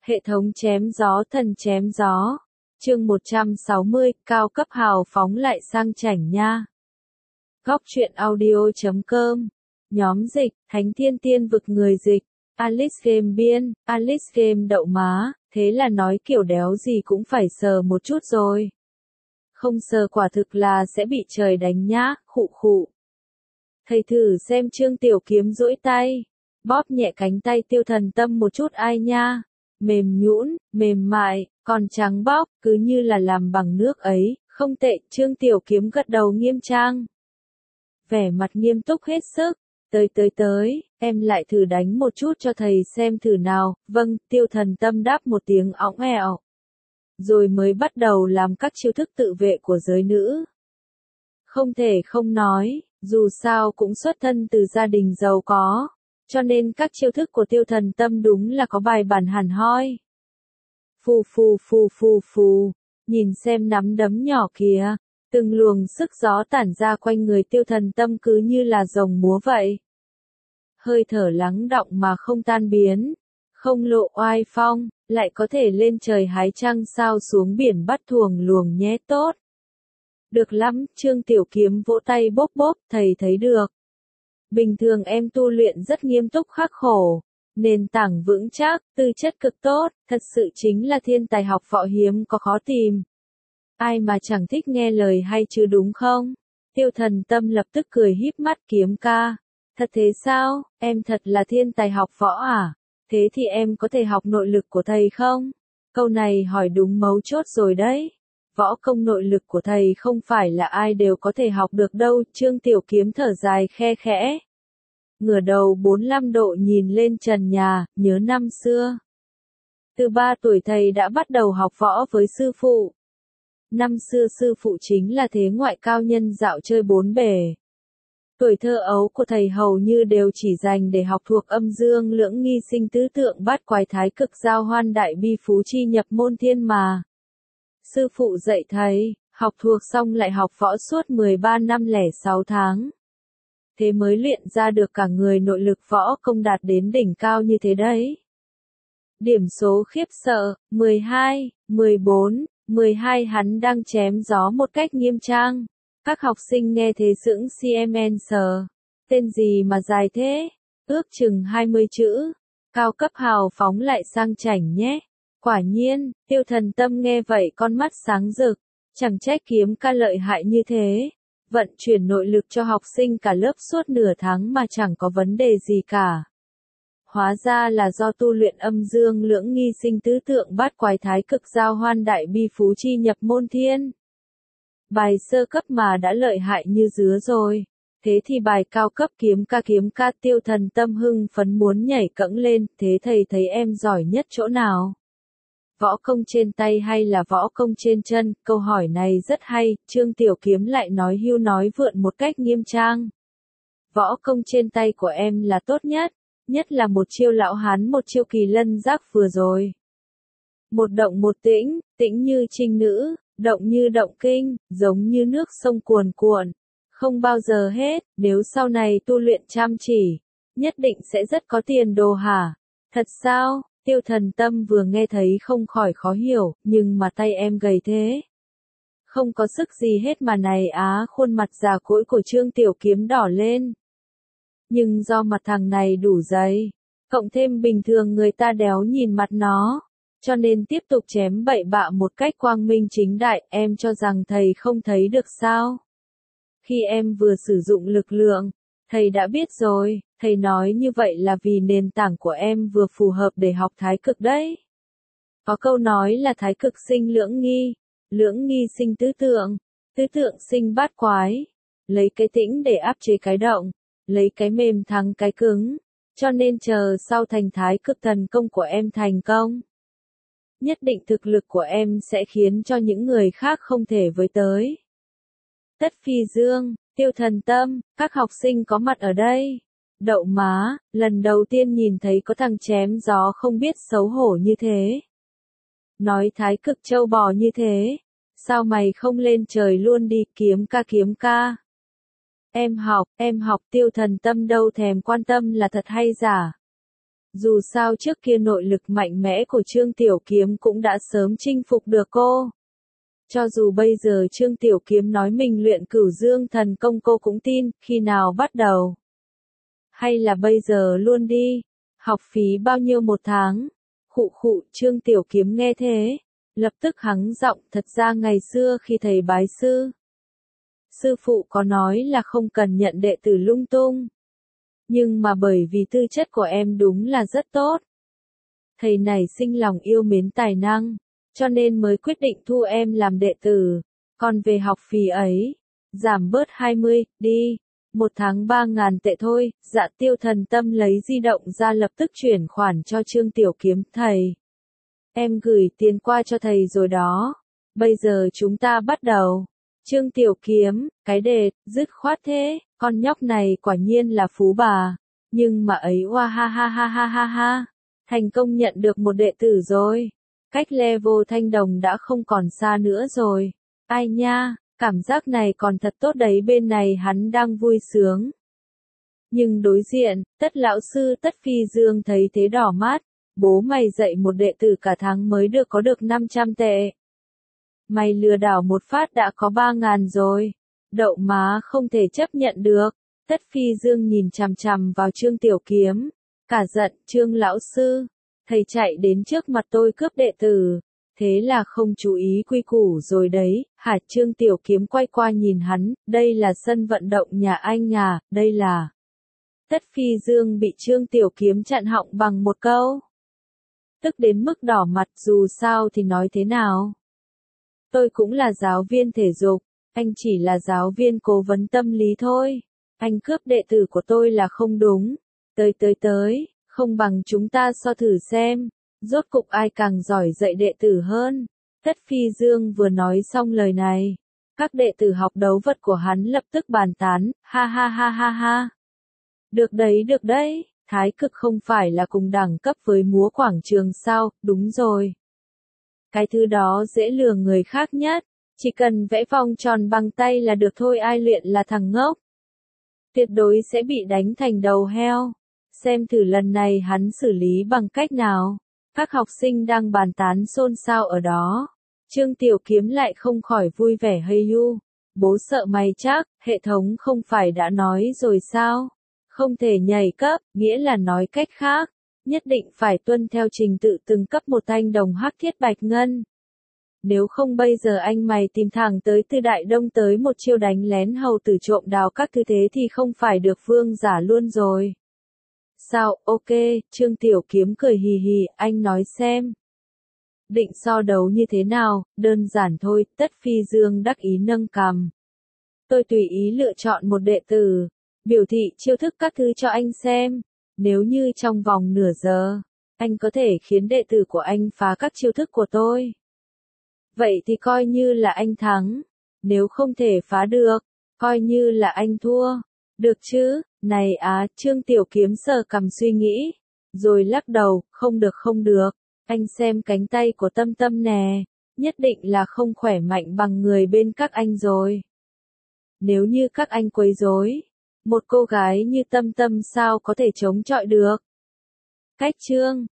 Hệ thống chém gió thần chém gió. Chương 160, cao cấp hào phóng lại sang chảnh nha. Góc truyện audio.com. Nhóm dịch, Thánh Thiên Tiên vực người dịch. Alice Game biên, Alice Game đậu má, thế là nói kiểu đéo gì cũng phải sờ một chút rồi. Không sờ quả thực là sẽ bị trời đánh nhá, khụ khụ. Thầy thử xem Trương Tiểu Kiếm duỗi tay, bóp nhẹ cánh tay Tiêu Thần Tâm một chút ai nha. Mềm nhũn, mềm mại, còn trắng bóc, cứ như là làm bằng nước ấy, không tệ, Trương Tiểu Kiếm gật đầu nghiêm trang. Vẻ mặt nghiêm túc hết sức, tới, em lại thử đánh một chút cho thầy xem thử nào, vâng, Tiêu Thần Tâm đáp một tiếng óng ẹo. Rồi mới bắt đầu làm các chiêu thức tự vệ của giới nữ. Không thể không nói, dù sao cũng xuất thân từ gia đình giàu có. Cho nên các chiêu thức của Tiêu Thần Tâm đúng là có bài bản hẳn hoi. Phù, nhìn xem nắm đấm nhỏ kìa, từng luồng sức gió tản ra quanh người Tiêu Thần Tâm cứ như là rồng múa vậy. Hơi thở lắng đọng mà không tan biến, không lộ oai phong, lại có thể lên trời hái trăng sao xuống biển bắt thuồng luồng nhé tốt. Được lắm, Trương Tiểu Kiếm vỗ tay bốp bốp, thầy thấy được. Bình thường em tu luyện rất nghiêm túc khắc khổ, nền tảng vững chắc, tư chất cực tốt, thật sự chính là thiên tài học võ hiếm có khó tìm. Ai mà chẳng thích nghe lời hay chứ đúng không? Tiêu Thần Tâm lập tức cười híp mắt Kiếm ca. Thật thế sao, em thật là thiên tài học võ à? Thế thì em có thể học nội lực của thầy không? Câu này hỏi đúng mấu chốt rồi đấy. Võ công nội lực của thầy không phải là ai đều có thể học được đâu, Trương Tiểu Kiếm thở dài khe khẽ. Ngửa đầu 45 độ nhìn lên trần nhà, nhớ năm xưa. Từ 3 tuổi thầy đã bắt đầu học võ với sư phụ. Năm xưa sư phụ chính là thế ngoại cao nhân dạo chơi bốn bể. Tuổi thơ ấu của thầy hầu như đều chỉ dành để học thuộc âm dương lưỡng nghi sinh tứ tượng bát quái thái cực giao hoan đại bi phú chi nhập môn thiên mà. Sư phụ dạy thầy, học thuộc xong lại học võ suốt 13 năm lẻ 6 tháng. Thế mới luyện ra được cả người nội lực võ công đạt đến đỉnh cao như thế đấy. Điểm số khiếp sợ, 12, 14, 12 hắn đang chém gió một cách nghiêm trang. Các học sinh nghe thế sững CMN sờ. Tên gì mà dài thế? Ước chừng 20 chữ. Cao cấp hào phóng lại sang chảnh nhé. Quả nhiên, Tiêu Thần Tâm nghe vậy con mắt sáng rực. Chẳng trách Kiếm ca lợi hại như thế. Vận chuyển nội lực cho học sinh cả lớp suốt nửa tháng mà chẳng có vấn đề gì cả. Hóa ra là do tu luyện âm dương lưỡng nghi sinh tứ tượng bát quái thái cực giao hoan đại bi phú chi nhập môn thiên. Bài sơ cấp mà đã lợi hại như dứa rồi. Thế thì bài cao cấp kiếm ca Tiêu Thần Tâm hưng phấn muốn nhảy cẫng lên, thế thầy thấy em giỏi nhất chỗ nào? Võ công trên tay hay là võ công trên chân? Câu hỏi này rất hay, Trương Tiểu Kiếm lại nói hưu nói vượn một cách nghiêm trang. Võ công trên tay của em là tốt nhất là một chiêu lão hán một chiêu kỳ lân giác vừa rồi. Một động một tĩnh, tĩnh như trinh nữ, động như động kinh, giống như nước sông cuồn cuộn, không bao giờ hết, nếu sau này tu luyện chăm chỉ, nhất định sẽ rất có tiền đồ hả? Thật sao? Tiêu Thần Tâm vừa nghe thấy không khỏi khó hiểu, nhưng mà tay em gầy thế. Không có sức gì hết mà này á, khuôn mặt già cỗi của Trương Tiểu Kiếm đỏ lên. Nhưng do mặt thằng này đủ dày, cộng thêm bình thường người ta đéo nhìn mặt nó, cho nên tiếp tục chém bậy bạ một cách quang minh chính đại, em cho rằng thầy không thấy được sao? Khi em vừa sử dụng lực lượng, thầy đã biết rồi, thầy nói như vậy là vì nền tảng của em vừa phù hợp để học thái cực đấy. Có câu nói là thái cực sinh lưỡng nghi sinh tứ tượng sinh bát quái, lấy cái tĩnh để áp chế cái động, lấy cái mềm thắng cái cứng, cho nên chờ sau thành thái cực thần công của em thành công. Nhất định thực lực của em sẽ khiến cho những người khác không thể với tới. Tất Phi Dương, Tiêu Thần Tâm, các học sinh có mặt ở đây. Đậu má, lần đầu tiên nhìn thấy có thằng chém gió không biết xấu hổ như thế. Nói thái cực trâu bò như thế, sao mày không lên trời luôn đi kiếm ca. Em học, Tiêu Thần Tâm đâu thèm quan tâm là thật hay giả. Dù sao trước kia nội lực mạnh mẽ của Trương Tiểu Kiếm cũng đã sớm chinh phục được cô. Cho dù bây giờ Trương Tiểu Kiếm nói mình luyện Cửu Dương thần công cô cũng tin, khi nào bắt đầu? Hay là bây giờ luôn đi? Học phí bao nhiêu một tháng? Khụ khụ, Trương Tiểu Kiếm nghe thế, lập tức hắng giọng, thật ra ngày xưa khi thầy bái sư, sư phụ có nói là không cần nhận đệ tử lung tung. Nhưng mà bởi vì tư chất của em đúng là rất tốt. Thầy này sinh lòng yêu mến tài năng, cho nên mới quyết định thu em làm đệ tử. Còn về học phí ấy, giảm bớt 20, đi. Một tháng 3.000 tệ thôi. Dạ Tiêu Thần Tâm lấy di động ra lập tức chuyển khoản cho Trương Tiểu Kiếm. Thầy, em gửi tiền qua cho thầy rồi đó. Bây giờ chúng ta bắt đầu. Trương Tiểu Kiếm, cái đề, dứt khoát thế, con nhóc này quả nhiên là phú bà. Nhưng mà ấy oa ha ha ha ha ha ha. Thành công nhận được một đệ tử rồi. Cách level thanh đồng đã không còn xa nữa rồi. Ai nha, cảm giác này còn thật tốt đấy, bên này hắn đang vui sướng. Nhưng đối diện, Tất lão sư Tất Phi Dương thấy thế đỏ mắt. Bố mày dạy một đệ tử cả tháng mới có được 500 tệ. Mày lừa đảo một phát đã có 3.000 rồi. Đậu má không thể chấp nhận được. Tất Phi Dương nhìn chằm chằm vào Trương Tiểu Kiếm. Cả giận, Trương lão sư. Thầy chạy đến trước mặt tôi cướp đệ tử. Thế là không chú ý quy củ rồi đấy. Hả? Trương Tiểu Kiếm quay qua nhìn hắn. Đây là sân vận động nhà anh à, đây là. Tất Phi Dương bị Trương Tiểu Kiếm chặn họng bằng một câu. Tức đến mức đỏ mặt, dù sao thì nói thế nào. Tôi cũng là giáo viên thể dục, anh chỉ là giáo viên cố vấn tâm lý thôi. Anh cướp đệ tử của tôi là không đúng. Tới, không bằng chúng ta so thử xem, rốt cục ai càng giỏi dạy đệ tử hơn. Tất Phi Dương vừa nói xong lời này, các đệ tử học đấu vật của hắn lập tức bàn tán, ha ha ha ha ha. Được đấy, Thái Cực không phải là cùng đẳng cấp với múa quảng trường sao, đúng rồi. Cái thứ đó dễ lừa người khác nhất, chỉ cần vẽ vòng tròn bằng tay là được thôi, ai luyện là thằng ngốc. Tuyệt đối sẽ bị đánh thành đầu heo. Xem thử lần này hắn xử lý bằng cách nào. Các học sinh đang bàn tán xôn xao ở đó. Trương Tiểu Kiếm lại không khỏi vui vẻ hey you. Bố sợ mày chắc, hệ thống không phải đã nói rồi sao? Không thể nhảy cấp, nghĩa là nói cách khác. Nhất định phải tuân theo trình tự từng cấp một thanh đồng hắc thiết bạch ngân. Nếu không bây giờ anh mày tìm thẳng tới từ Đại Đông tới một chiêu đánh lén hầu tử trộm đào các thứ thế thì không phải được vương giả luôn rồi. Sao, ok, Trương Tiểu Kiếm cười hì hì, anh nói xem. Định so đấu như thế nào, đơn giản thôi, Tất Phi Dương đắc ý nâng cằm. Tôi tùy ý lựa chọn một đệ tử, biểu thị chiêu thức các thứ cho anh xem. Nếu như trong vòng nửa giờ, anh có thể khiến đệ tử của anh phá các chiêu thức của tôi. Vậy thì coi như là anh thắng. Nếu không thể phá được, coi như là anh thua. Được chứ, này á, Trương Tiểu Kiếm sờ cằm suy nghĩ. Rồi lắc đầu, không được. Anh xem cánh tay của Tâm Tâm nè. Nhất định là không khỏe mạnh bằng người bên các anh rồi. Nếu như các anh quấy rối, một cô gái như Tâm Tâm sao có thể chống chọi được. Cách chương